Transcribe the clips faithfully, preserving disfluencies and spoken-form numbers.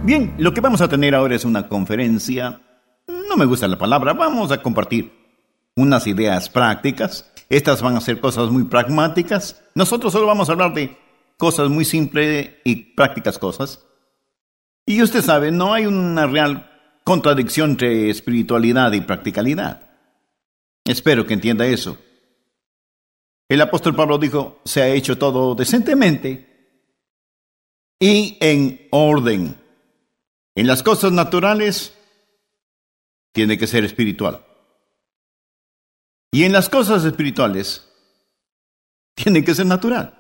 Bien, lo que vamos a tener ahora es una conferencia. No me gusta la palabra, vamos a compartir unas ideas prácticas. Estas van a ser cosas muy pragmáticas. Nosotros solo vamos a hablar de cosas muy simples y prácticas cosas. Y usted sabe, no hay una real contradicción entre espiritualidad y practicalidad. Espero que entienda eso. El apóstol Pablo dijo, se ha hecho todo decentemente y en orden. En las cosas naturales tiene que ser espiritual. Y en las cosas espirituales tiene que ser natural.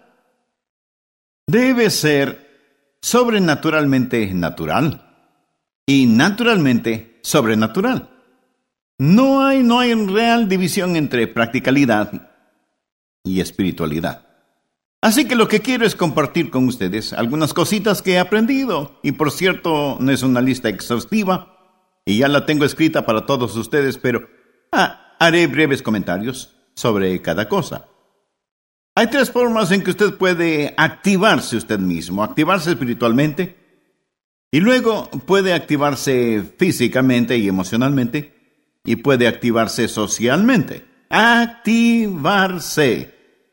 Debe ser sobrenaturalmente natural y naturalmente sobrenatural. No hay, no hay real división entre practicalidad y espiritualidad. Así que lo que quiero es compartir con ustedes algunas cositas que he aprendido. Y por cierto, no es una lista exhaustiva y ya la tengo escrita para todos ustedes, pero ah, haré breves comentarios sobre cada cosa. Hay tres formas en que usted puede activarse usted mismo. Activarse espiritualmente y luego puede activarse físicamente y emocionalmente y puede activarse socialmente. Activarse.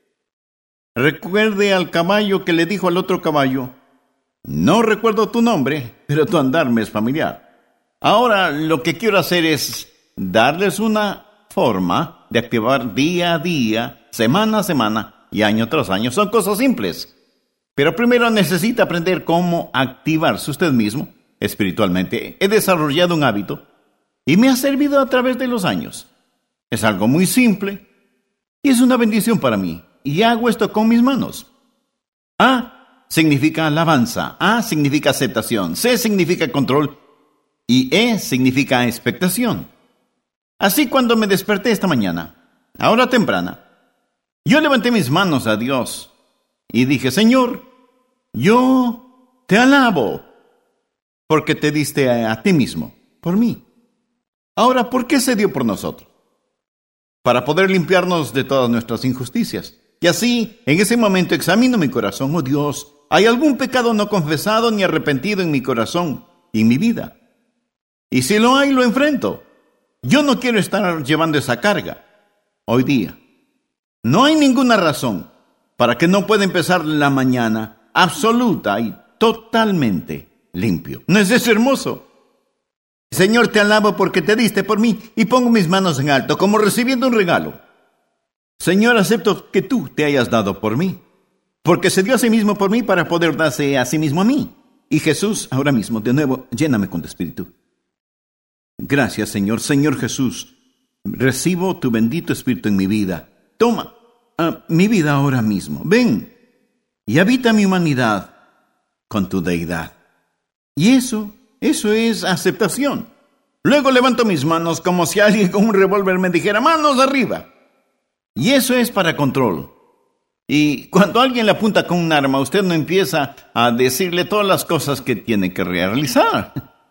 Recuerde al caballo que le dijo al otro caballo, no recuerdo tu nombre, pero tu andar me es familiar. Ahora lo que quiero hacer es darles una forma de activar día a día, semana a semana y año tras año. Son cosas simples, pero primero necesita aprender cómo activarse usted mismo espiritualmente. He desarrollado un hábito y me ha servido a través de los años. Es algo muy simple y es una bendición para mí. Y hago esto con mis manos. A significa alabanza. A significa aceptación. C significa control. Y E significa expectación. Así cuando me desperté esta mañana, a hora temprana, yo levanté mis manos a Dios y dije, Señor, yo te alabo porque te diste a, a ti mismo, por mí. Ahora, ¿por qué se dio por nosotros? Para poder limpiarnos de todas nuestras injusticias. Y así, en ese momento examino mi corazón. Oh Dios, ¿hay algún pecado no confesado ni arrepentido en mi corazón y en mi vida? Y si lo hay, lo enfrento. Yo no quiero estar llevando esa carga hoy día. No hay ninguna razón para que no pueda empezar la mañana absoluta y totalmente limpio. ¿No es eso hermoso? Señor, te alabo porque te diste por mí y pongo mis manos en alto como recibiendo un regalo. Señor, acepto que tú te hayas dado por mí, porque se dio a sí mismo por mí para poder darse a sí mismo a mí. Y Jesús, ahora mismo, de nuevo, lléname con tu espíritu. Gracias, Señor. Señor Jesús, recibo tu bendito espíritu en mi vida. Toma uh, mi vida ahora mismo. Ven y habita mi humanidad con tu deidad. Y eso, eso es aceptación. Luego levanto mis manos como si alguien con un revólver me dijera, manos arriba. Y eso es para control. Y cuando alguien le apunta con un arma, usted no empieza a decirle todas las cosas que tiene que realizar.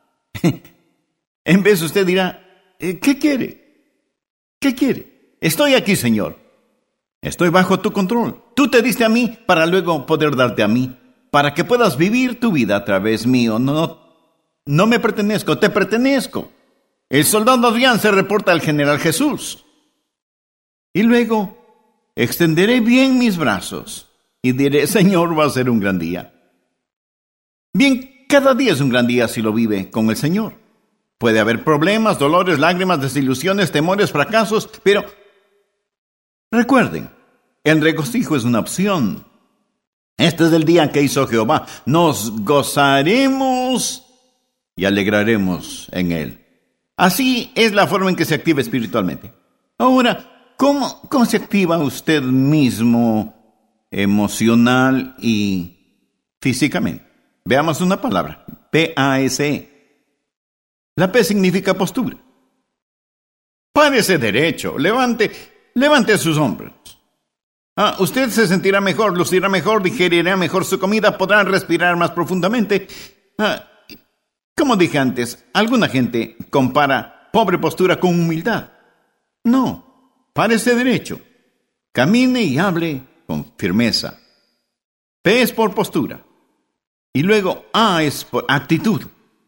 En vez usted dirá, ¿qué quiere? ¿Qué quiere? Estoy aquí, Señor. Estoy bajo tu control. Tú te diste a mí para luego poder darte a mí, para que puedas vivir tu vida a través mío. No, no, no me pertenezco, te pertenezco. El soldado Adrián se reporta al general Jesús. Y luego extenderé bien mis brazos y diré, Señor, va a ser un gran día. Bien, cada día es un gran día si lo vive con el Señor. Puede haber problemas, dolores, lágrimas, desilusiones, temores, fracasos, pero recuerden, el regocijo es una opción. Este es el día que hizo Jehová. Nos gozaremos y alegraremos en él. Así es la forma en que se activa espiritualmente. Ahora, ¿Cómo, ¿Cómo se activa usted mismo emocional y físicamente? Veamos una palabra, P A S E. La P significa postura. Párese derecho, levante, levante sus hombros. Ah, usted se sentirá mejor, lucirá mejor, digerirá mejor su comida, podrá respirar más profundamente. Ah, como dije antes, alguna gente compara pobre postura con humildad. No. Párese derecho, camine y hable con firmeza. P es por postura. Y luego A es por actitud.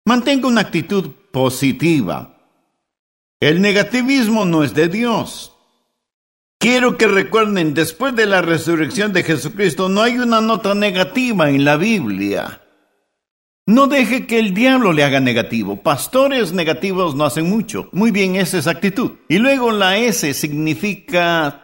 Mantenga una actitud positiva. El negativismo no es de Dios. Quiero que recuerden, después de la resurrección de Jesucristo, no hay una nota negativa en la Biblia. No deje que el diablo le haga negativo. Pastores negativos no hacen mucho. Muy bien, esa es actitud. Y luego la S significa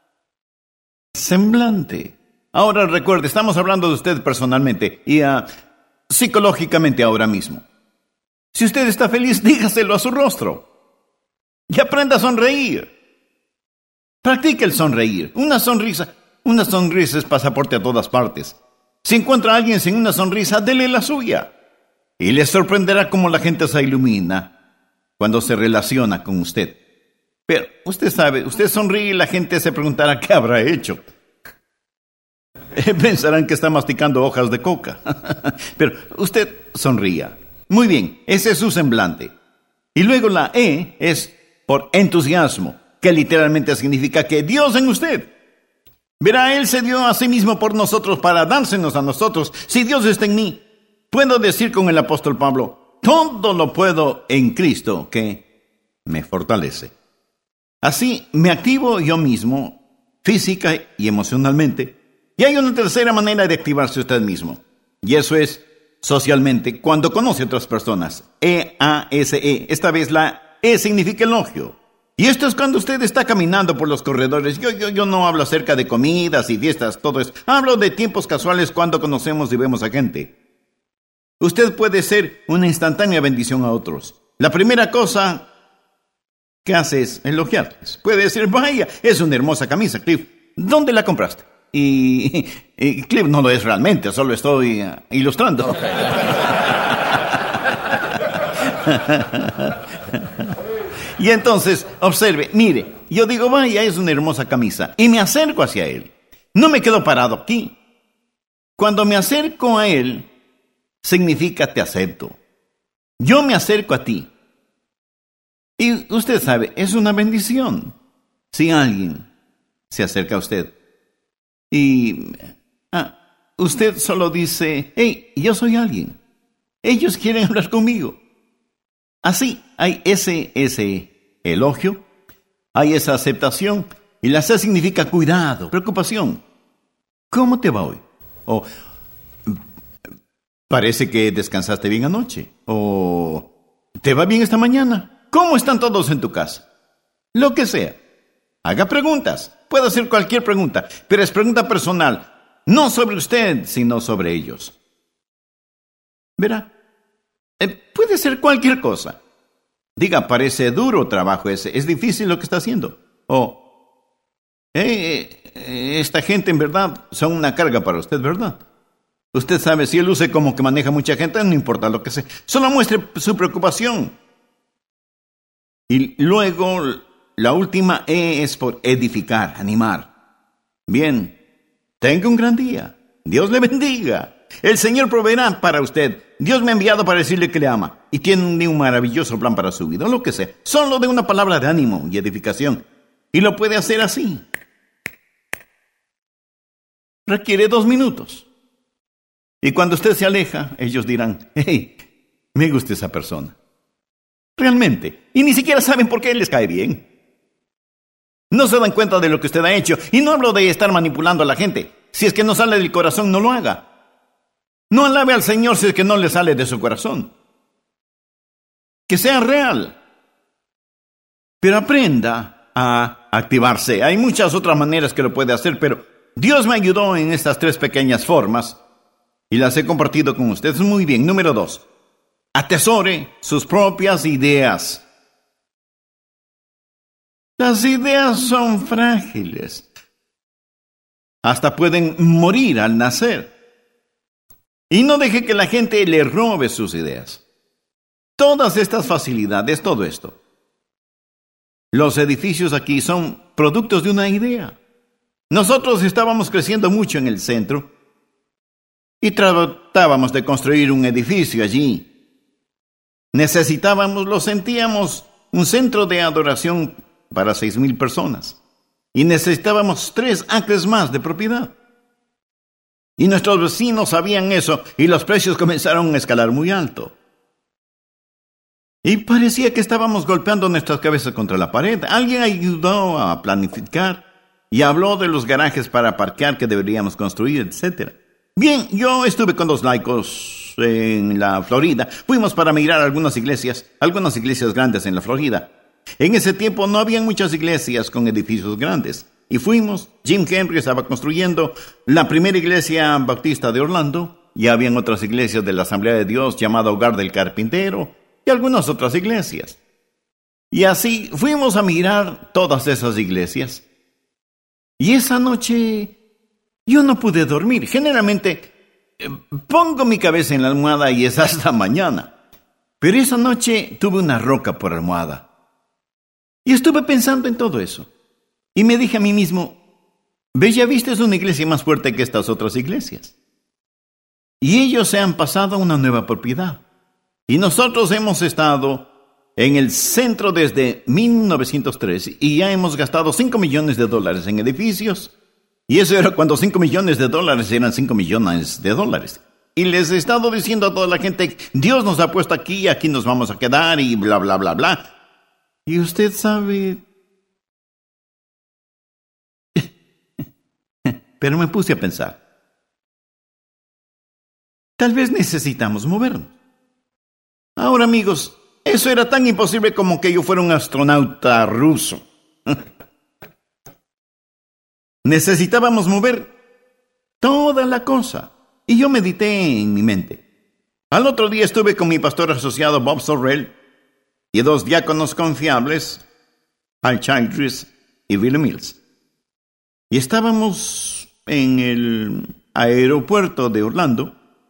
semblante. Ahora recuerde, estamos hablando de usted personalmente y uh, psicológicamente ahora mismo. Si usted está feliz, dígaselo a su rostro. Y aprenda a sonreír. Practique el sonreír. Una sonrisa. Una sonrisa es pasaporte a todas partes. Si encuentra a alguien sin una sonrisa, dele la suya. Y le sorprenderá cómo la gente se ilumina cuando se relaciona con usted. Pero usted sabe, usted sonríe y la gente se preguntará qué habrá hecho. Pensarán que está masticando hojas de coca. Pero usted sonría. Muy bien, ese es su semblante. Y luego la E es por entusiasmo, que literalmente significa que Dios en usted. Verá, Él se dio a sí mismo por nosotros para dársenos a nosotros. Si Dios está en mí, puedo decir con el apóstol Pablo, todo lo puedo en Cristo que me fortalece. Así me activo yo mismo, física y emocionalmente. Y hay una tercera manera de activarse usted mismo. Y eso es socialmente, cuando conoce a otras personas. E A S E. Esta vez la E significa elogio. Y esto es cuando usted está caminando por los corredores. Yo, yo, yo no hablo acerca de comidas y fiestas, todo eso. Hablo de tiempos casuales cuando conocemos y vemos a gente. Usted puede ser una instantánea bendición a otros. La primera cosa que hace es elogiarles. Puede decir, vaya, es una hermosa camisa, Cliff. ¿Dónde la compraste? Y, y Cliff no lo es realmente, solo estoy uh, ilustrando. Y entonces, observe, mire, yo digo, vaya, es una hermosa camisa. Y me acerco hacia él. No me quedo parado aquí. Cuando me acerco a él, significa te acepto. Yo me acerco a ti. Y usted sabe, es una bendición si alguien se acerca a usted. Y ah, usted solo dice, hey, yo soy alguien. Ellos quieren hablar conmigo. Así, hay ese, ese elogio, hay esa aceptación, y la C significa cuidado, preocupación. ¿Cómo te va hoy? O parece que descansaste bien anoche. O ¿te va bien esta mañana? ¿Cómo están todos en tu casa? Lo que sea. Haga preguntas. Puede hacer cualquier pregunta, pero es pregunta personal. No sobre usted, sino sobre ellos. Verá. Eh, puede ser cualquier cosa. Diga, parece duro trabajo ese. Es difícil lo que está haciendo. O, eh, eh, esta gente en verdad son una carga para usted, ¿verdad? Usted sabe, si él luce como que maneja mucha gente, no importa lo que sea. Solo muestre su preocupación. Y luego, la última E es por edificar, animar. Bien, tenga un gran día. Dios le bendiga. El Señor proveerá para usted. Dios me ha enviado para decirle que le ama y tiene un maravilloso plan para su vida, lo que sea. Solo de una palabra de ánimo y edificación. Y lo puede hacer así. Requiere dos minutos. Y cuando usted se aleja, ellos dirán, hey, me gusta esa persona. Realmente. Y ni siquiera saben por qué les cae bien. No se dan cuenta de lo que usted ha hecho. Y no hablo de estar manipulando a la gente. Si es que no sale del corazón, no lo haga. No alabe al Señor si es que no le sale de su corazón. Que sea real. Pero aprenda a activarse. Hay muchas otras maneras que lo puede hacer, pero Dios me ayudó en estas tres pequeñas formas y las he compartido con ustedes. Muy bien. Número dos. Atesore sus propias ideas. Las ideas son frágiles. Hasta pueden morir al nacer. Y no deje que la gente le robe sus ideas. Todas estas facilidades, todo esto. Los edificios aquí son productos de una idea. Nosotros estábamos creciendo mucho en el centro y tratábamos de construir un edificio allí. Necesitábamos, lo sentíamos, un centro de adoración para seis mil personas. Y necesitábamos tres acres más de propiedad. Y nuestros vecinos sabían eso y los precios comenzaron a escalar muy alto. Y parecía que estábamos golpeando nuestras cabezas contra la pared. Alguien ayudó a planificar y habló de los garajes para parquear que deberíamos construir, etcétera. Bien, yo estuve con dos laicos en la Florida. Fuimos para mirar algunas iglesias, algunas iglesias grandes en la Florida. En ese tiempo no habían muchas iglesias con edificios grandes. Y fuimos, Jim Henry estaba construyendo la primera iglesia bautista de Orlando. Ya habían otras iglesias de la Asamblea de Dios llamada Hogar del Carpintero y algunas otras iglesias. Y así fuimos a mirar todas esas iglesias. Y esa noche yo no pude dormir. Generalmente eh, pongo mi cabeza en la almohada y es hasta mañana. Pero esa noche tuve una roca por almohada. Y estuve pensando en todo eso. Y me dije a mí mismo, Bellavista es una iglesia más fuerte que estas otras iglesias. Y ellos se han pasado a una nueva propiedad. Y nosotros hemos estado en el centro desde mil novecientos tres y ya hemos gastado cinco millones de dólares en edificios. Y eso era cuando cinco millones de dólares eran cinco millones de dólares. Y les he estado diciendo a toda la gente, Dios nos ha puesto aquí, aquí nos vamos a quedar y bla, bla, bla, bla. Y usted sabe... Pero me puse a pensar. Tal vez necesitamos movernos. Ahora, amigos, eso era tan imposible como que yo fuera un astronauta ruso. Necesitábamos mover toda la cosa. Y yo medité en mi mente. Al otro día estuve con mi pastor asociado Bob Sorrell y dos diáconos confiables, Al Childress y Billy Mills. Y estábamos en el aeropuerto de Orlando.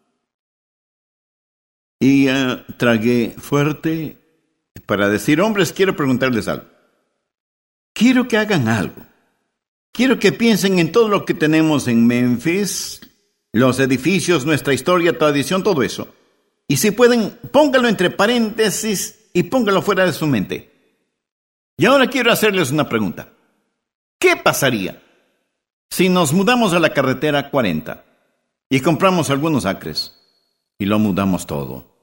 Y uh, tragué fuerte para decir, hombres, quiero preguntarles algo. Quiero que hagan algo. Quiero que piensen en todo lo que tenemos en Memphis, los edificios, nuestra historia, tradición, todo eso. Y si pueden, póngalo entre paréntesis y póngalo fuera de su mente. Y ahora quiero hacerles una pregunta. ¿Qué pasaría si nos mudamos a la carretera cuarenta y compramos algunos acres? Y lo mudamos todo.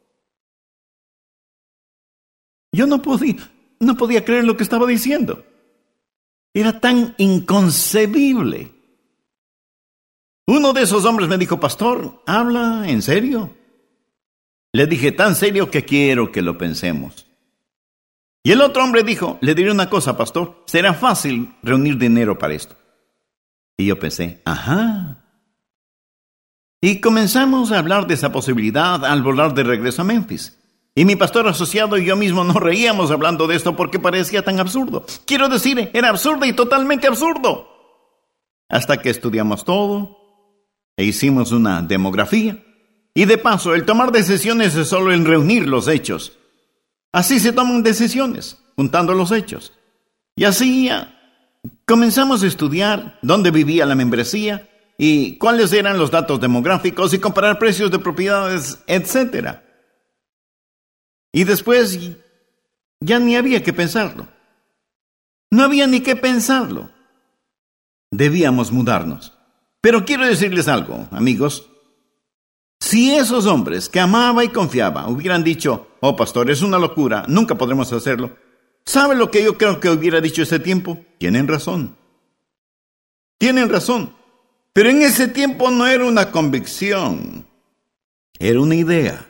Yo no podía, no podía creer lo que estaba diciendo. Era tan inconcebible. Uno de esos hombres me dijo, pastor, ¿habla en serio? Le dije, tan serio que quiero que lo pensemos. Y el otro hombre dijo, le diré una cosa, pastor, será fácil reunir dinero para esto. Y yo pensé, ajá. Y comenzamos a hablar de esa posibilidad al volar de regreso a Memphis. Y mi pastor asociado y yo mismo nos reíamos hablando de esto porque parecía tan absurdo. Quiero decir, era absurdo y totalmente absurdo. Hasta que estudiamos todo e hicimos una demografía. Y de paso, el tomar decisiones es solo el reunir los hechos. Así se toman decisiones, juntando los hechos. Y así ya comenzamos a estudiar dónde vivía la membresía y cuáles eran los datos demográficos y comparar precios de propiedades, etcétera. Y después ya ni había que pensarlo. No había ni que pensarlo. Debíamos mudarnos. Pero quiero decirles algo, amigos. Si esos hombres que amaba y confiaba hubieran dicho, oh pastor, es una locura, nunca podremos hacerlo. ¿Sabe lo que yo creo que hubiera dicho ese tiempo? Tienen razón. Tienen razón. Pero en ese tiempo no era una convicción, era una idea.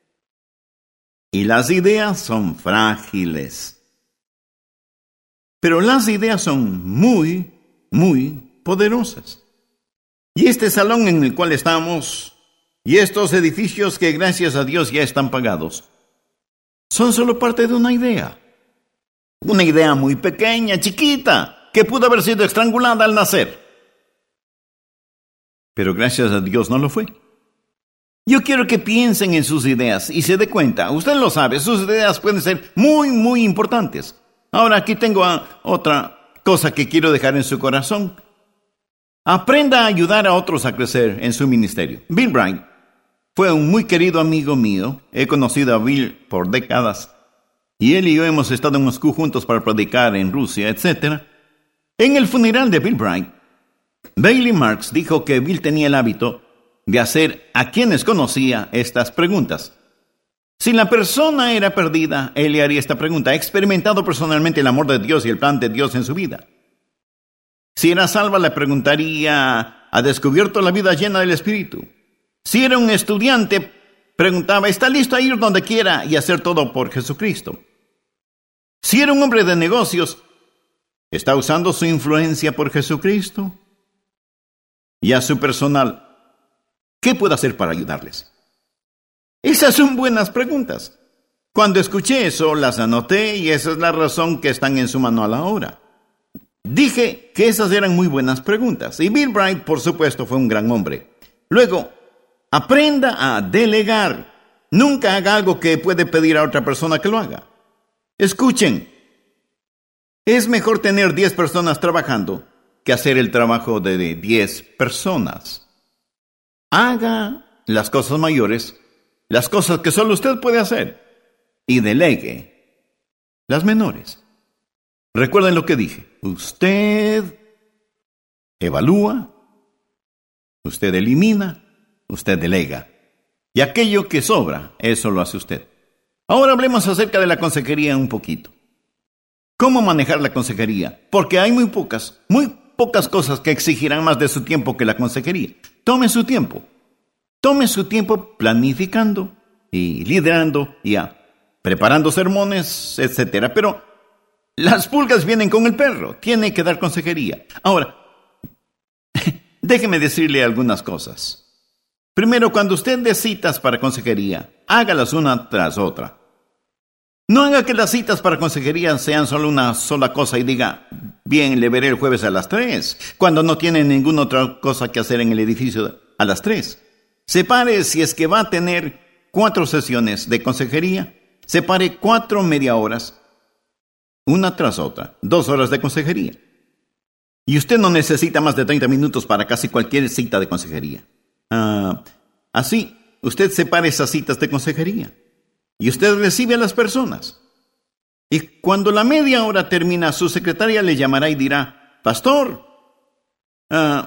Y las ideas son frágiles. Pero las ideas son muy, muy poderosas. Y este salón en el cual estamos, y estos edificios que gracias a Dios ya están pagados, son solo parte de una idea. Una idea muy pequeña, chiquita, que pudo haber sido estrangulada al nacer. Pero gracias a Dios no lo fue. Yo quiero que piensen en sus ideas y se dé cuenta. Usted lo sabe, sus ideas pueden ser muy, muy importantes. Ahora aquí tengo a otra cosa que quiero dejar en su corazón. Aprenda a ayudar a otros a crecer en su ministerio. Bill Bright fue un muy querido amigo mío. He conocido a Bill por décadas. Y él y yo hemos estado en Moscú juntos para predicar en Rusia, etcétera. En el funeral de Bill Bright, Bailey Marks dijo que Bill tenía el hábito de hacer a quienes conocía estas preguntas. Si la persona era perdida, él le haría esta pregunta: ¿ha experimentado personalmente el amor de Dios y el plan de Dios en su vida? Si era salva, le preguntaría: ¿ha descubierto la vida llena del Espíritu? Si era un estudiante, preguntaba: ¿está listo a ir donde quiera y hacer todo por Jesucristo? Si era un hombre de negocios, ¿está usando su influencia por Jesucristo? Y a su personal, ¿qué puedo hacer para ayudarles? Esas son buenas preguntas. Cuando escuché eso, las anoté y esa es la razón que están en su manual ahora. Dije que esas eran muy buenas preguntas. Y Bill Bright, por supuesto, fue un gran hombre. Luego, aprenda a delegar. Nunca haga algo que puede pedir a otra persona que lo haga. Escuchen. Es mejor tener diez personas trabajando que hacer el trabajo de diez personas. Haga las cosas mayores, las cosas que solo usted puede hacer, y delegue las menores. Recuerden lo que dije. Usted evalúa, usted elimina, usted delega. Y aquello que sobra, eso lo hace usted. Ahora hablemos acerca de la consejería un poquito. ¿Cómo manejar la consejería? Porque hay muy pocas, muy pocas cosas que exigirán más de su tiempo que la consejería. Tome su tiempo. Tome su tiempo planificando y liderando y ah, preparando sermones, etcétera. Pero las pulgas vienen con el perro. Tiene que dar consejería. Ahora, déjeme decirle algunas cosas. Primero, cuando usted dé citas para consejería, hágalas una tras otra. No haga que las citas para consejería sean solo una sola cosa y diga: bien, le veré el jueves a las tres, cuando no tiene ninguna otra cosa que hacer en el edificio a las tres. Separe, si es que va a tener cuatro sesiones de consejería, separe cuatro media horas, una tras otra, dos horas de consejería. Y usted no necesita más de treinta minutos para casi cualquier cita de consejería. Ah, así, usted separe esas citas de consejería. Y usted recibe a las personas. Y cuando la media hora termina, su secretaria le llamará y dirá: pastor, uh,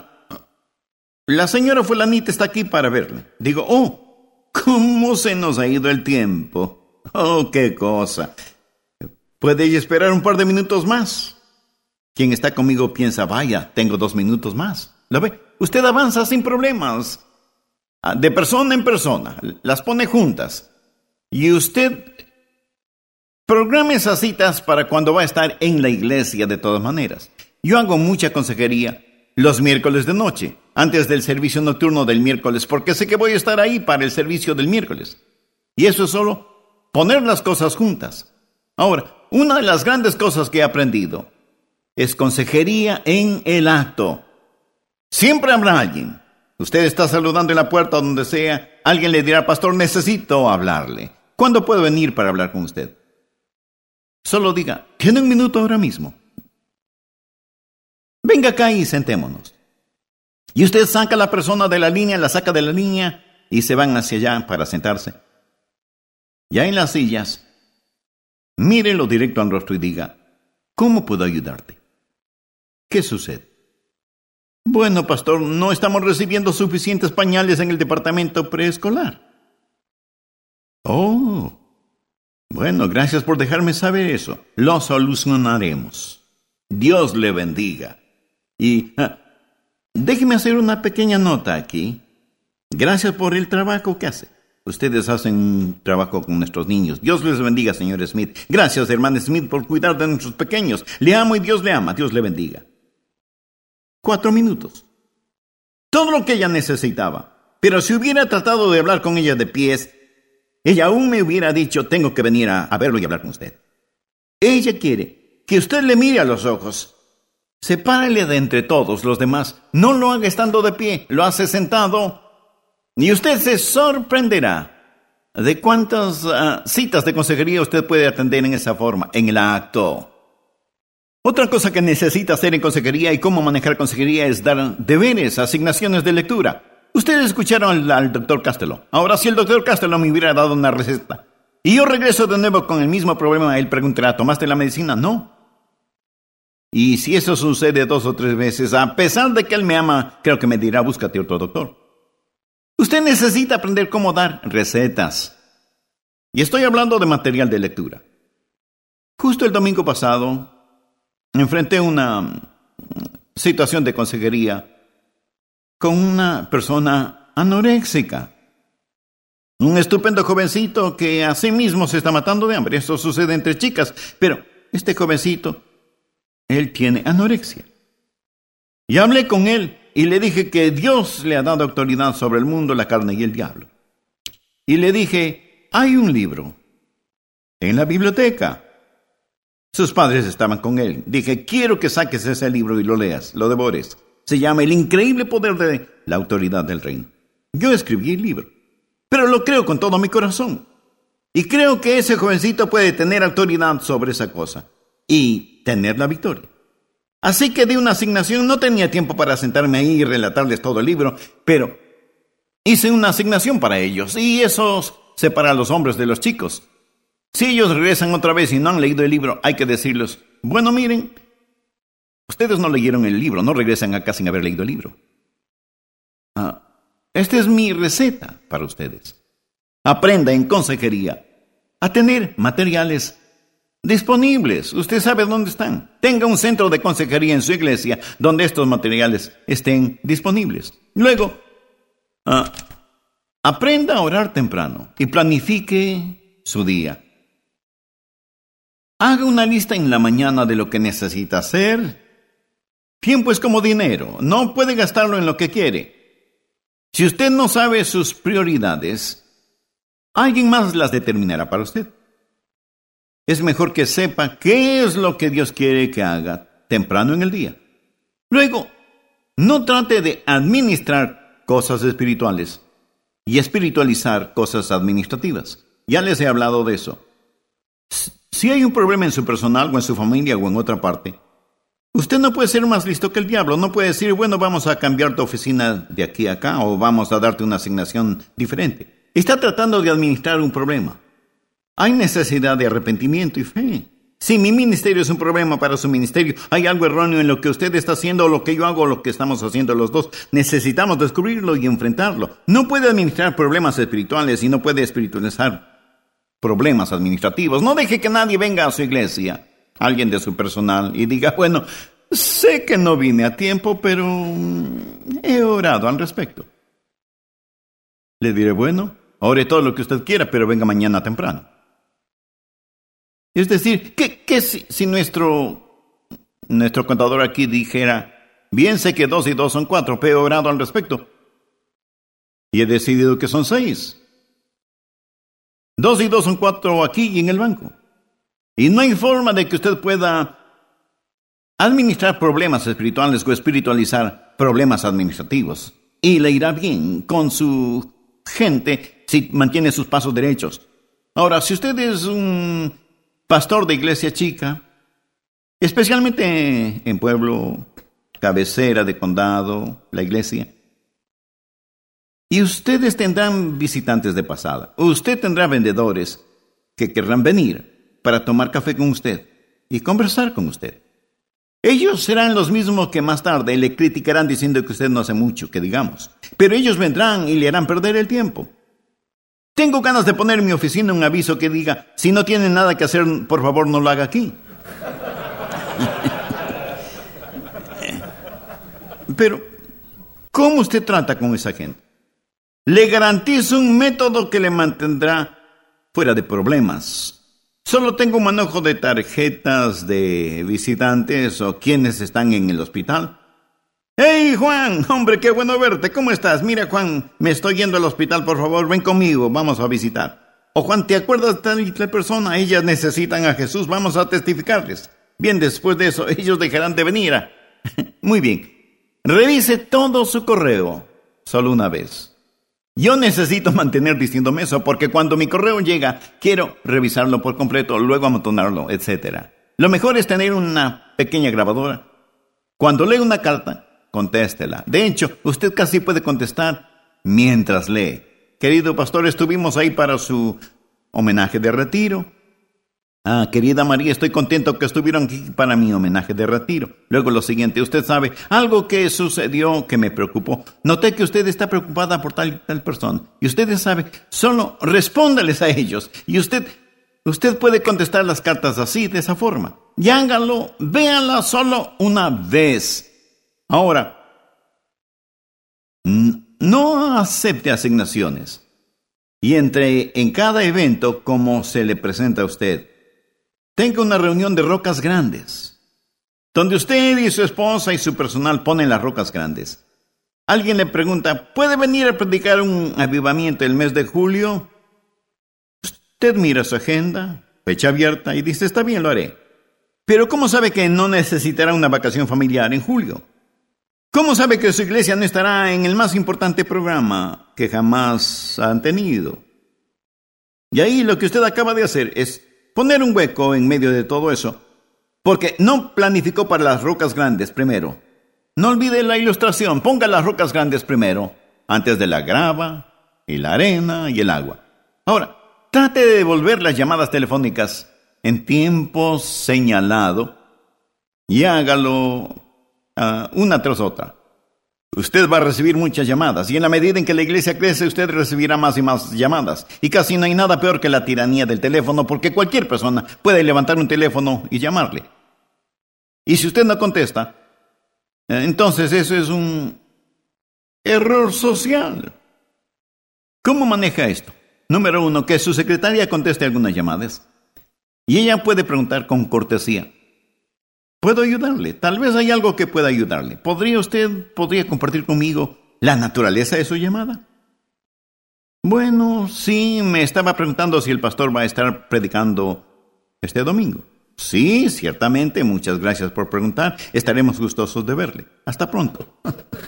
la señora fulanita está aquí para verle. Digo: oh, ¿cómo se nos ha ido el tiempo? Oh, qué cosa. ¿Puede ella esperar un par de minutos más? Quien está conmigo piensa: vaya, tengo dos minutos más. ¿Lo ve? Usted avanza sin problemas. De persona en persona. Las pone juntas. Y usted programe esas citas para cuando va a estar en la iglesia de todas maneras. Yo hago mucha consejería los miércoles de noche, antes del servicio nocturno del miércoles, porque sé que voy a estar ahí para el servicio del miércoles. Y eso es solo poner las cosas juntas. Ahora, una de las grandes cosas que he aprendido es consejería en el acto. Siempre habrá alguien. Usted está saludando en la puerta o donde sea, alguien le dirá: pastor, necesito hablarle. ¿Cuándo puedo venir para hablar con usted? Solo diga: ¿tiene un minuto ahora mismo? Venga acá y sentémonos. Y usted saca a la persona de la línea, la saca de la línea y se van hacia allá para sentarse. Ya en las sillas, mírelo directo al rostro y diga: ¿cómo puedo ayudarte? ¿Qué sucede? Bueno, pastor, no estamos recibiendo suficientes pañales en el departamento preescolar. Oh, bueno, gracias por dejarme saber eso. Lo solucionaremos. Dios le bendiga. Y ah, déjeme hacer una pequeña nota aquí. Gracias por el trabajo que hace. Ustedes hacen un trabajo con nuestros niños. Dios les bendiga, señor Smith. Gracias, hermano Smith, por cuidar de nuestros pequeños. Le amo y Dios le ama. Dios le bendiga. Cuatro minutos. Todo lo que ella necesitaba. Pero si hubiera tratado de hablar con ella de pies, ella aún me hubiera dicho: tengo que venir a, a verlo y hablar con usted. Ella quiere que usted le mire a los ojos. Sepárele de entre todos los demás. No lo haga estando de pie, lo hace sentado. Y usted se sorprenderá de cuántas uh, citas de consejería usted puede atender en esa forma, en el acto. Otra cosa que necesita hacer en consejería y cómo manejar consejería es dar deberes, asignaciones de lectura. Ustedes escucharon al, al doctor Castello. Ahora, si el doctor Castello me hubiera dado una receta y yo regreso de nuevo con el mismo problema, él preguntará: ¿tomaste la medicina? No. Y si eso sucede dos o tres veces, a pesar de que él me ama, creo que me dirá: búscate otro doctor. Usted necesita aprender cómo dar recetas. Y estoy hablando de material de lectura. Justo el domingo pasado, enfrenté una situación de consejería con una persona anoréxica. Un estupendo jovencito que a sí mismo se está matando de hambre. Esto sucede entre chicas, pero este jovencito, él tiene anorexia. Y hablé con él y le dije que Dios le ha dado autoridad sobre el mundo, la carne y el diablo. Y le dije, hay un libro en la biblioteca. Sus padres estaban con él. Dije, quiero que saques ese libro y lo leas, lo devores. Se llama El increíble poder de la autoridad del reino. Yo escribí el libro, pero lo creo con todo mi corazón. Y creo que ese jovencito puede tener autoridad sobre esa cosa y tener la victoria. Así que di una asignación. No tenía tiempo para sentarme ahí y relatarles todo el libro, pero hice una asignación para ellos, y eso separa a los hombres de los chicos. Si ellos regresan otra vez y no han leído el libro, hay que decirles, bueno, miren, ustedes no leyeron el libro, no regresan acá sin haber leído el libro. Ah, esta es mi receta para ustedes. Aprenda en consejería a tener materiales disponibles. Usted sabe dónde están. Tenga un centro de consejería en su iglesia donde estos materiales estén disponibles. Luego, ah, aprenda a orar temprano y planifique su día. Haga una lista en la mañana de lo que necesita hacer. Tiempo es como dinero, no puede gastarlo en lo que quiere. Si usted no sabe sus prioridades, alguien más las determinará para usted. Es mejor que sepa qué es lo que Dios quiere que haga temprano en el día. Luego, no trate de administrar cosas espirituales y espiritualizar cosas administrativas. Ya les he hablado de eso. Si hay un problema en su personal o en su familia o en otra parte, usted no puede ser más listo que el diablo. No puede decir, bueno, vamos a cambiar tu oficina de aquí a acá o vamos a darte una asignación diferente. Está tratando de administrar un problema. Hay necesidad de arrepentimiento y fe. Si mi ministerio es un problema para su ministerio, hay algo erróneo en lo que usted está haciendo o lo que yo hago o lo que estamos haciendo los dos. Necesitamos descubrirlo y enfrentarlo. No puede administrar problemas espirituales y no puede espiritualizar problemas administrativos. No deje que nadie venga a su iglesia, alguien de su personal, y diga, bueno, sé que no vine a tiempo, pero he orado al respecto. Le diré, bueno, ore todo lo que usted quiera, pero venga mañana temprano. Es decir, ¿qué, qué si, si nuestro, nuestro contador aquí dijera, bien sé que dos y dos son cuatro, pero he orado al respecto y he decidido que son seis? Dos y dos son cuatro aquí y en el banco. Y no hay forma de que usted pueda administrar problemas espirituales o espiritualizar problemas administrativos. Y le irá bien con su gente si mantiene sus pasos derechos. Ahora, si usted es un pastor de iglesia chica, especialmente en pueblo, cabecera de condado, la iglesia, y ustedes tendrán visitantes de pasada. Usted tendrá vendedores que querrán venir para tomar café con usted y conversar con usted. Ellos serán los mismos que más tarde le criticarán diciendo que usted no hace mucho, que digamos. Pero ellos vendrán y le harán perder el tiempo. Tengo ganas de poner en mi oficina un aviso que diga, si no tiene nada que hacer, por favor no lo haga aquí. Pero, ¿cómo usted trata con esa gente? Le garantizo un método que le mantendrá fuera de problemas. Solo tengo un manojo de tarjetas de visitantes o quienes están en el hospital. ¡Hey, Juan! Hombre, qué bueno verte. ¿Cómo estás? Mira, Juan, me estoy yendo al hospital, por favor, ven conmigo, vamos a visitar. O Juan, ¿te acuerdas de tal y tal persona? Ellas necesitan a Jesús, vamos a testificarles. Bien, después de eso, ellos dejarán de venir. Muy bien. Revise todo su correo, solo una vez. Yo necesito mantener diciéndome eso, porque cuando mi correo llega, quiero revisarlo por completo, luego amontonarlo, etcétera. Lo mejor es tener una pequeña grabadora. Cuando lee una carta, contéstela. De hecho, usted casi puede contestar mientras lee. Querido pastor, estuvimos ahí para su homenaje de retiro. Ah, querida María, estoy contento que estuvieron aquí para mi homenaje de retiro. Luego lo siguiente, usted sabe, algo que sucedió que me preocupó. Noté que usted está preocupada por tal y tal persona. Y ustedes saben, solo respóndales a ellos. Y usted, usted puede contestar las cartas así, de esa forma. Y hágalo, véanla solo una vez. Ahora, no acepte asignaciones. Y entre en cada evento como se le presenta a usted. Tenga una reunión de rocas grandes, donde usted y su esposa y su personal ponen las rocas grandes. Alguien le pregunta, ¿puede venir a predicar un avivamiento el mes de julio? Usted mira su agenda, fecha abierta, y dice, está bien, lo haré. Pero ¿cómo sabe que no necesitará una vacación familiar en julio? ¿Cómo sabe que su iglesia no estará en el más importante programa que jamás han tenido? Y ahí lo que usted acaba de hacer es poner un hueco en medio de todo eso, porque no planificó para las rocas grandes primero. No olvide la ilustración, ponga las rocas grandes primero, antes de la grava, y la arena y el agua. Ahora, trate de devolver las llamadas telefónicas en tiempo señalado y hágalo uh, una tras otra. Usted va a recibir muchas llamadas, y en la medida en que la iglesia crece, usted recibirá más y más llamadas. Y casi no hay nada peor que la tiranía del teléfono, porque cualquier persona puede levantar un teléfono y llamarle. Y si usted no contesta, entonces eso es un error social. ¿Cómo maneja esto? Número uno, que su secretaria conteste algunas llamadas. Y ella puede preguntar con cortesía, ¿puedo ayudarle? Tal vez hay algo que pueda ayudarle. ¿Podría usted, podría compartir conmigo la naturaleza de su llamada? Bueno, sí, me estaba preguntando si el pastor va a estar predicando este domingo. Sí, ciertamente, muchas gracias por preguntar. Estaremos gustosos de verle. Hasta pronto.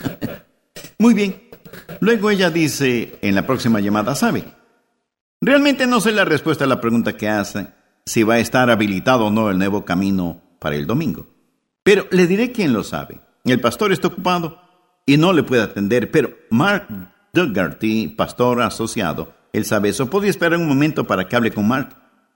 Muy bien. Luego ella dice en la próxima llamada, ¿sabe? Realmente no sé la respuesta a la pregunta que hace, si va a estar habilitado o no el nuevo camino para el domingo. Pero le diré quién lo sabe. El pastor está ocupado y no le puede atender, pero Mark Dougherty, pastor asociado, él sabe eso. ¿Podría esperar un momento para que hable con Mark?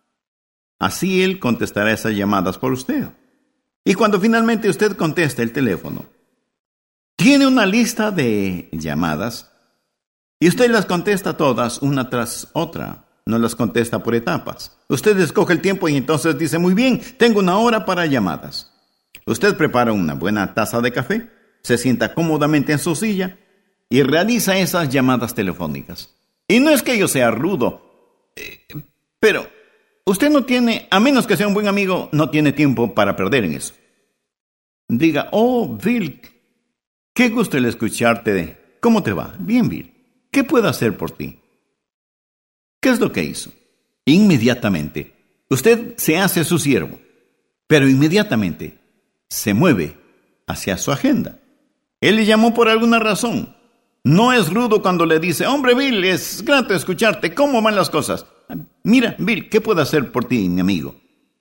Así él contestará esas llamadas por usted. Y cuando finalmente usted conteste el teléfono, tiene una lista de llamadas y usted las contesta todas una tras otra. No las contesta por etapas. Usted escoge el tiempo y entonces dice, muy bien, tengo una hora para llamadas. Usted prepara una buena taza de café, se sienta cómodamente en su silla y realiza esas llamadas telefónicas. Y no es que yo sea rudo, eh, pero usted no tiene, a menos que sea un buen amigo, no tiene tiempo para perder en eso. Diga, oh, Bill, qué gusto el escucharte. ¿Cómo te va? Bien, Bill. ¿Qué puedo hacer por ti? ¿Qué es lo que hizo? Inmediatamente, usted se hace su siervo, pero inmediatamente se mueve hacia su agenda. Él le llamó por alguna razón. No es rudo cuando le dice, hombre, Bill, es grato escucharte, ¿cómo van las cosas? Mira, Bill, ¿qué puedo hacer por ti, mi amigo?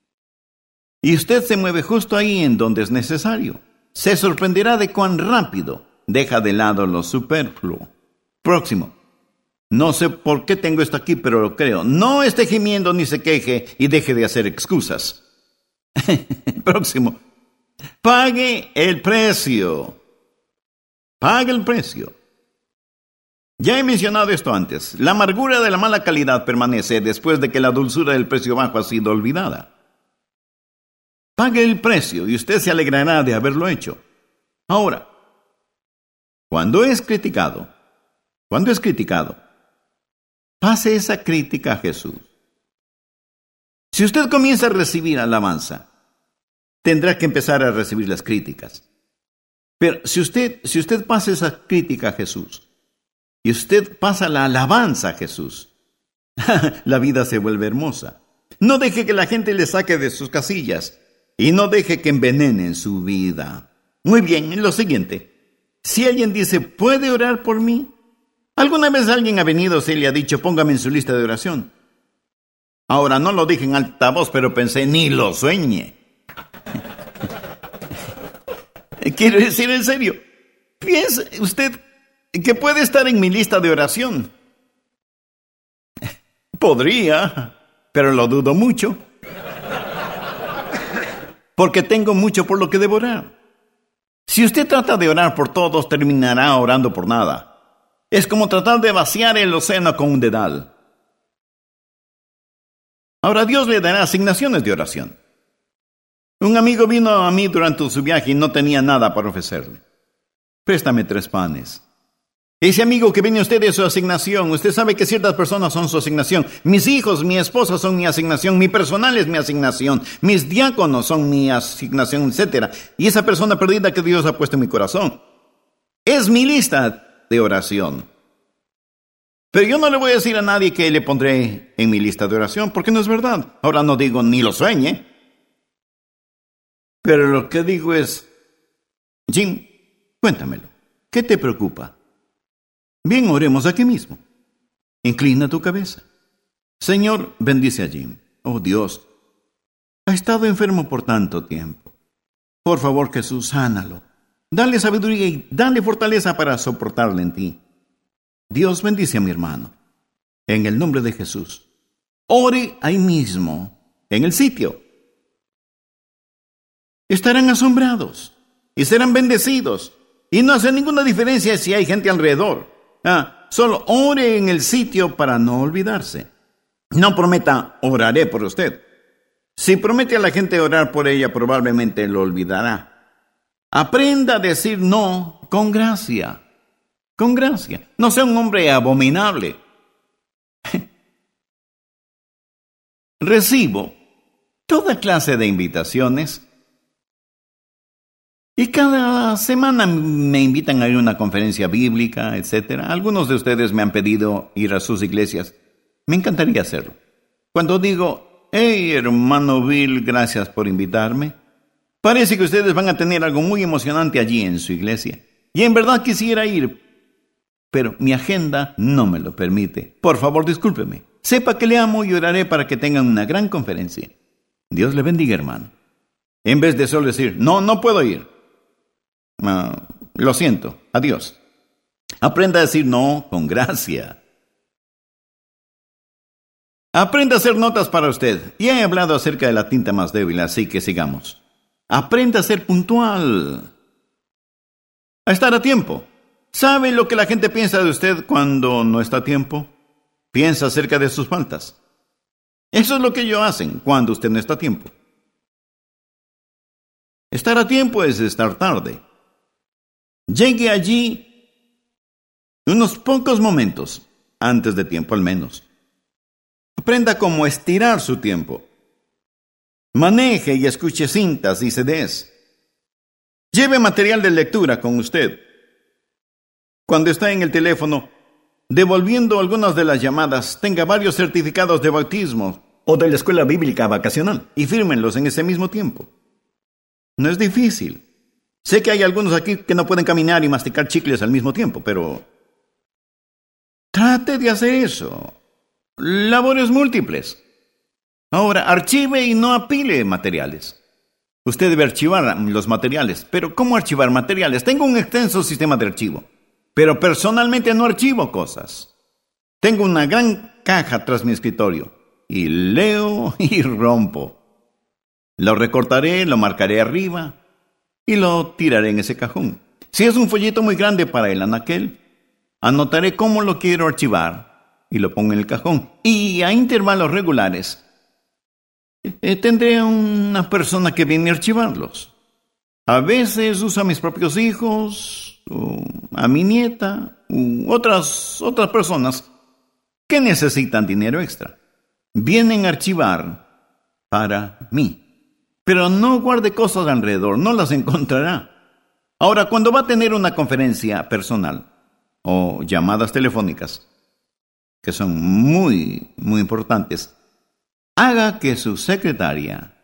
Y usted se mueve justo ahí en donde es necesario. Se sorprenderá de cuán rápido deja de lado lo superfluo. Próximo. No sé por qué tengo esto aquí, pero lo creo. No esté gimiendo ni se queje y deje de hacer excusas. Próximo. Pague el precio. Pague el precio. Ya he mencionado esto antes. La amargura de la mala calidad permanece después de que la dulzura del precio bajo ha sido olvidada. Pague el precio y usted se alegrará de haberlo hecho. Ahora, cuando es criticado, cuando es criticado, pase esa crítica a Jesús. Si usted comienza a recibir alabanza, tendrá que empezar a recibir las críticas. Pero si usted, si usted pasa esa crítica a Jesús, y usted pasa la alabanza a Jesús, la vida se vuelve hermosa. No deje que la gente le saque de sus casillas, y no deje que envenenen su vida. Muy bien, lo siguiente. Si alguien dice, ¿puede orar por mí? ¿Alguna vez alguien ha venido y le ha dicho, póngame en su lista de oración? Ahora, no lo dije en alta voz, pero pensé, ni lo sueñe. Quiero decir en serio, piense usted que puede estar en mi lista de oración. Podría, pero lo dudo mucho. porque tengo mucho por lo que devorar. Si usted trata de orar por todos, terminará orando por nada. Es como tratar de vaciar el océano con un dedal. Ahora Dios le dará asignaciones de oración. Un amigo vino a mí durante su viaje y no tenía nada para ofrecerle. Préstame tres panes. Ese amigo que viene a usted es su asignación. Usted sabe que ciertas personas son su asignación. Mis hijos, mi esposa son mi asignación. Mi personal es mi asignación. Mis diáconos son mi asignación, etcétera. Y esa persona perdida que Dios ha puesto en mi corazón es mi lista de oración. Pero yo no le voy a decir a nadie que le pondré en mi lista de oración, porque no es verdad. Ahora no digo ni lo sueñe. Pero lo que digo es, Jim, cuéntamelo. ¿Qué te preocupa? Bien, oremos aquí mismo. Inclina tu cabeza. Señor, bendice a Jim. Oh Dios, ha estado enfermo por tanto tiempo. Por favor, Jesús, sánalo. Dale sabiduría y dale fortaleza para soportarle en ti. Dios bendice a mi hermano. En el nombre de Jesús. Ore ahí mismo, en el sitio. Estarán asombrados y serán bendecidos. Y no hace ninguna diferencia si hay gente alrededor. Ah, solo ore en el sitio para no olvidarse. No prometa, oraré por usted. Si promete a la gente orar por ella, probablemente lo olvidará. Aprenda a decir no con gracia. Con gracia. No sea un hombre abominable. Recibo toda clase de invitaciones. Y cada semana me invitan a ir a una conferencia bíblica, etcétera. Algunos de ustedes me han pedido ir a sus iglesias. Me encantaría hacerlo. Cuando digo, hey, hermano Bill, gracias por invitarme, parece que ustedes van a tener algo muy emocionante allí en su iglesia. Y en verdad quisiera ir, pero mi agenda no me lo permite. Por favor, discúlpeme. Sepa que le amo y oraré para que tengan una gran conferencia. Dios le bendiga, hermano. En vez de solo decir, no, no puedo ir. Uh, lo siento, adiós. Aprenda a decir no con gracia. Aprenda a hacer notas para usted. Ya he hablado acerca de la tinta más débil, así que sigamos. Aprenda a ser puntual. A estar a tiempo. ¿Sabe lo que la gente piensa de usted cuando no está a tiempo? Piensa acerca de sus faltas. Eso es lo que ellos hacen cuando usted no está a tiempo. Estar a tiempo es estar tarde. Llegue allí unos pocos momentos, antes de tiempo al menos. Aprenda cómo estirar su tiempo. Maneje y escuche cintas y C Ds. Lleve material de lectura con usted. Cuando está en el teléfono, devolviendo algunas de las llamadas, tenga varios certificados de bautismo o de la escuela bíblica vacacional y fírmenlos en ese mismo tiempo. No es difícil. Sé que hay algunos aquí que no pueden caminar y masticar chicles al mismo tiempo, pero trate de hacer eso. Labores múltiples. Ahora, archive y no apile materiales. Usted debe archivar los materiales. Pero ¿cómo archivar materiales? Tengo un extenso sistema de archivo, pero personalmente no archivo cosas. Tengo una gran caja tras mi escritorio y leo y rompo. Lo recortaré, lo marcaré arriba y lo tiraré en ese cajón. Si es un folleto muy grande para el anaquel, anotaré cómo lo quiero archivar y lo pongo en el cajón. Y a intervalos regulares eh, tendré a una persona que viene a archivarlos. A veces uso a mis propios hijos, o a mi nieta, u otras, otras personas que necesitan dinero extra. Vienen a archivar para mí. Pero no guarde cosas alrededor, no las encontrará. Ahora, cuando va a tener una conferencia personal o llamadas telefónicas, que son muy, muy importantes, haga que su secretaria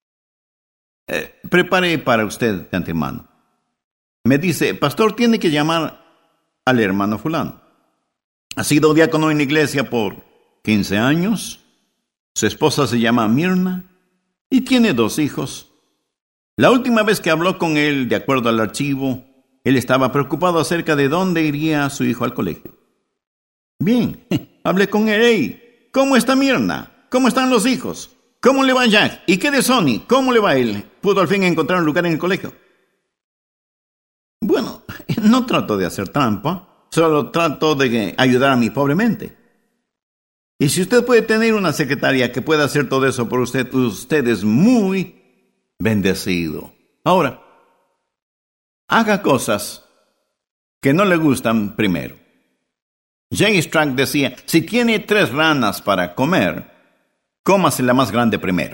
eh, prepare para usted de antemano. Me dice, pastor, tiene que llamar al hermano fulano. Ha sido diácono en la iglesia por quince años. Su esposa se llama Mirna y tiene dos hijos. La última vez que habló con él, de acuerdo al archivo, él estaba preocupado acerca de dónde iría su hijo al colegio. Bien, hablé con él. Hey, ¿cómo está Mirna? ¿Cómo están los hijos? ¿Cómo le va Jack? ¿Y qué de Sonny? ¿Cómo le va él? ¿Pudo al fin encontrar un lugar en el colegio? Bueno, no trato de hacer trampa, solo trato de ayudar a mi pobre mente. Y si usted puede tener una secretaria que pueda hacer todo eso por usted, usted es muy bendecido. Ahora, haga cosas que no le gustan primero. Jay Strack decía, si tiene tres ranas para comer, cómase la más grande primero.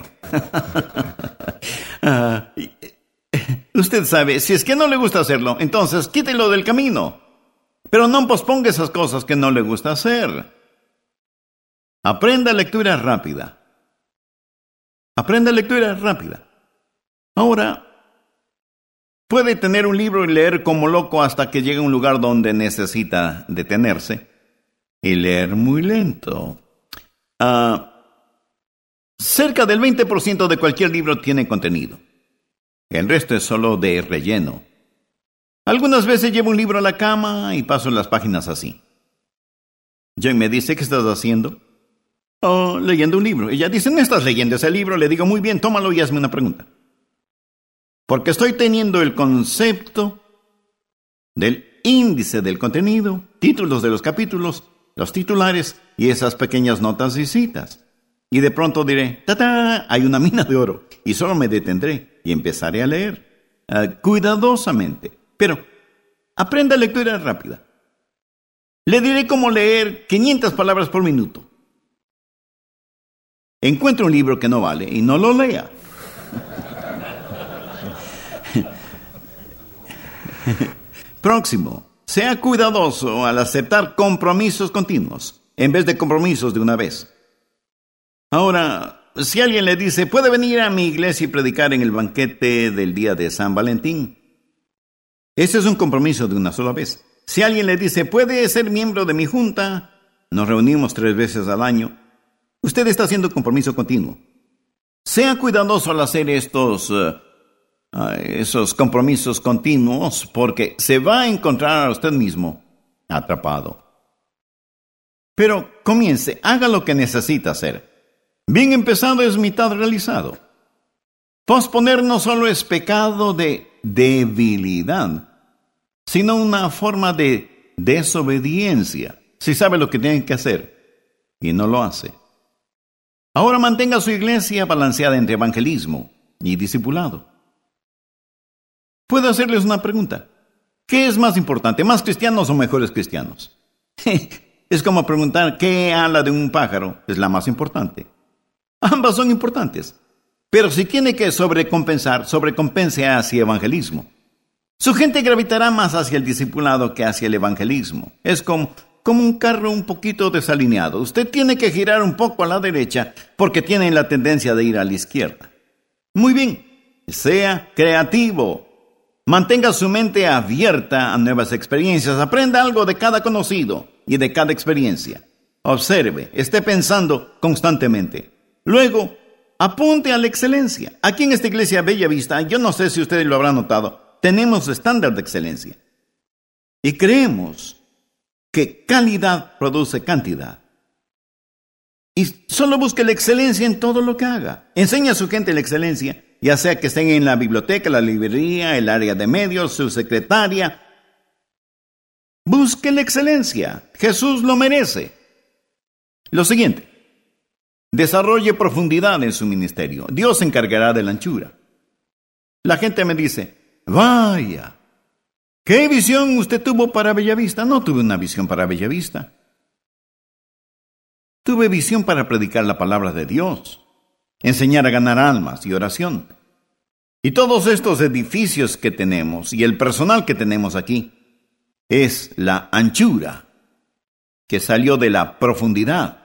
uh, usted sabe, si es que no le gusta hacerlo, entonces quítelo del camino. Pero no posponga esas cosas que no le gusta hacer. Aprenda lectura rápida. Aprenda lectura rápida. Ahora, puede tener un libro y leer como loco hasta que llegue a un lugar donde necesita detenerse y leer muy lento. Uh, cerca del veinte por ciento de cualquier libro tiene contenido. El resto es solo de relleno. Algunas veces llevo un libro a la cama y paso las páginas así. Jane me dice, ¿qué estás haciendo? Oh, leyendo un libro. Ella dice, ¿no estás leyendo ese libro? Le digo, muy bien, tómalo y hazme una pregunta. Porque estoy teniendo el concepto del índice del contenido, títulos de los capítulos, los titulares y esas pequeñas notas y citas. Y de pronto diré, ¡ta-ta! Hay una mina de oro. Y solo me detendré y empezaré a leer. Uh, cuidadosamente. Pero aprenda lectura rápida. Le diré cómo leer quinientas palabras por minuto. Encuentre un libro que no vale y no lo lea. Próximo. Sea cuidadoso al aceptar compromisos continuos en vez de compromisos de una vez. Ahora, si alguien le dice, ¿puede venir a mi iglesia y predicar en el banquete del día de San Valentín? Ese es un compromiso de una sola vez. Si alguien le dice, ¿puede ser miembro de mi junta? Nos reunimos tres veces al año. Usted está haciendo compromiso continuo. Sea cuidadoso al hacer estos, uh, uh, esos compromisos continuos, porque se va a encontrar a usted mismo atrapado. Pero comience, haga lo que necesita hacer. Bien empezado es mitad realizado. Posponer no solo es pecado de debilidad, sino una forma de desobediencia, si sabe lo que tiene que hacer y no lo hace. Ahora mantenga su iglesia balanceada entre evangelismo y discipulado. Puedo hacerles una pregunta. ¿Qué es más importante, más cristianos o mejores cristianos? Es como preguntar qué ala de un pájaro es la más importante. Ambas son importantes. Pero si tiene que sobrecompensar, sobrecompense hacia evangelismo. Su gente gravitará más hacia el discipulado que hacia el evangelismo. Es como, como un carro un poquito desalineado. Usted tiene que girar un poco a la derecha porque tiene la tendencia de ir a la izquierda. Muy bien, sea creativo. Mantenga su mente abierta a nuevas experiencias. Aprenda algo de cada conocido y de cada experiencia. Observe, esté pensando constantemente. Luego, apunte a la excelencia. Aquí en esta iglesia Bella Vista, yo no sé si ustedes lo habrán notado, tenemos estándar de excelencia. Y creemos que calidad produce cantidad. Y solo busque la excelencia en todo lo que haga. Enseña a su gente la excelencia, ya sea que estén en la biblioteca, la librería, el área de medios, su secretaria. Busque la excelencia. Jesús lo merece. Lo siguiente. Desarrolle profundidad en su ministerio. Dios se encargará de la anchura. La gente me dice, vaya, ¿qué visión usted tuvo para Bellavista? No tuve una visión para Bellavista. Tuve visión para predicar la palabra de Dios, enseñar a ganar almas y oración. Y todos estos edificios que tenemos y el personal que tenemos aquí es la anchura que salió de la profundidad.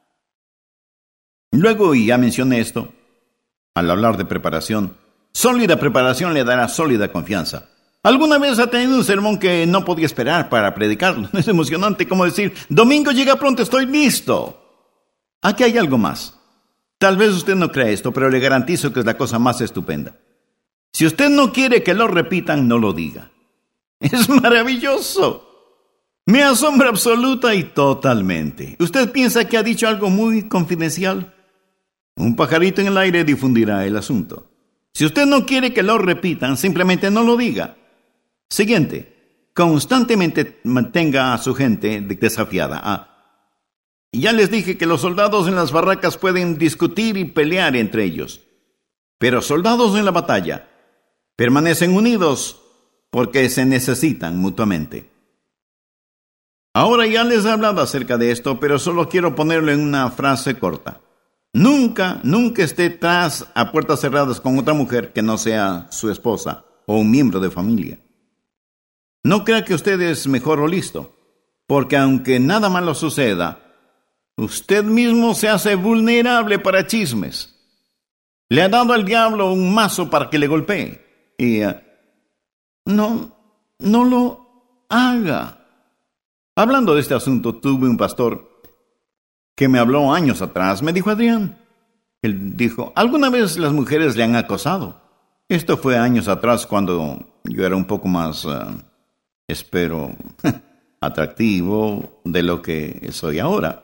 Luego, y ya mencioné esto, al hablar de preparación, sólida preparación le dará sólida confianza. ¿Alguna vez ha tenido un sermón que no podía esperar para predicarlo? Es emocionante como decir, domingo llega pronto, estoy listo. Aquí hay algo más. Tal vez usted no crea esto, pero le garantizo que es la cosa más estupenda. Si usted no quiere que lo repitan, no lo diga. Es maravilloso. Me asombra absoluta y totalmente. ¿Usted piensa que ha dicho algo muy confidencial? Un pajarito en el aire difundirá el asunto. Si usted no quiere que lo repitan, simplemente no lo diga. Siguiente, constantemente mantenga a su gente desafiada. Ah, ya les dije que los soldados en las barracas pueden discutir y pelear entre ellos, pero soldados en la batalla permanecen unidos porque se necesitan mutuamente. Ahora ya les he hablado acerca de esto, pero solo quiero ponerlo en una frase corta. Nunca, nunca esté tras a puertas cerradas con otra mujer que no sea su esposa o un miembro de familia. No crea que usted es mejor o listo, porque aunque nada malo suceda, usted mismo se hace vulnerable para chismes. Le ha dado al diablo un mazo para que le golpee. Y uh, no, no lo haga. Hablando de este asunto, tuve un pastor que me habló años atrás. Me dijo, Adrián, él dijo, ¿alguna vez las mujeres le han acosado? Esto fue años atrás cuando yo era un poco más, uh, espero, atractivo de lo que soy ahora.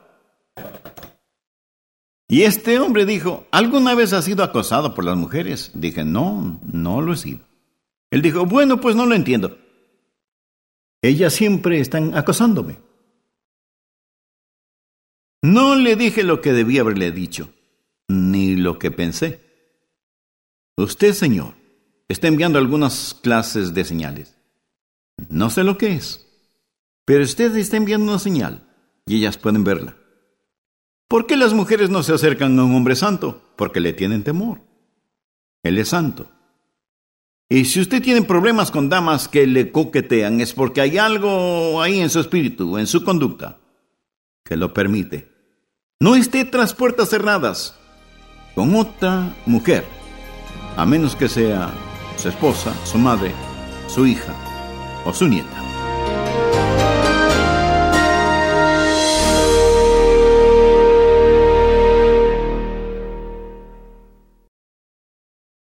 Y este hombre dijo, ¿alguna vez has sido acosado por las mujeres? Dije, no, no lo he sido. Él dijo, bueno, pues no lo entiendo. Ellas siempre están acosándome. No le dije lo que debía haberle dicho, ni lo que pensé. Usted, señor, está enviando algunas clases de señales. No sé lo que es, pero usted está enviando una señal y ellas pueden verla. ¿Por qué las mujeres no se acercan a un hombre santo? Porque le tienen temor. Él es santo. Y si usted tiene problemas con damas que le coquetean, es porque hay algo ahí en su espíritu, en su conducta, que lo permite. No esté tras puertas cerradas con otra mujer, a menos que sea su esposa, su madre, su hija o su nieta.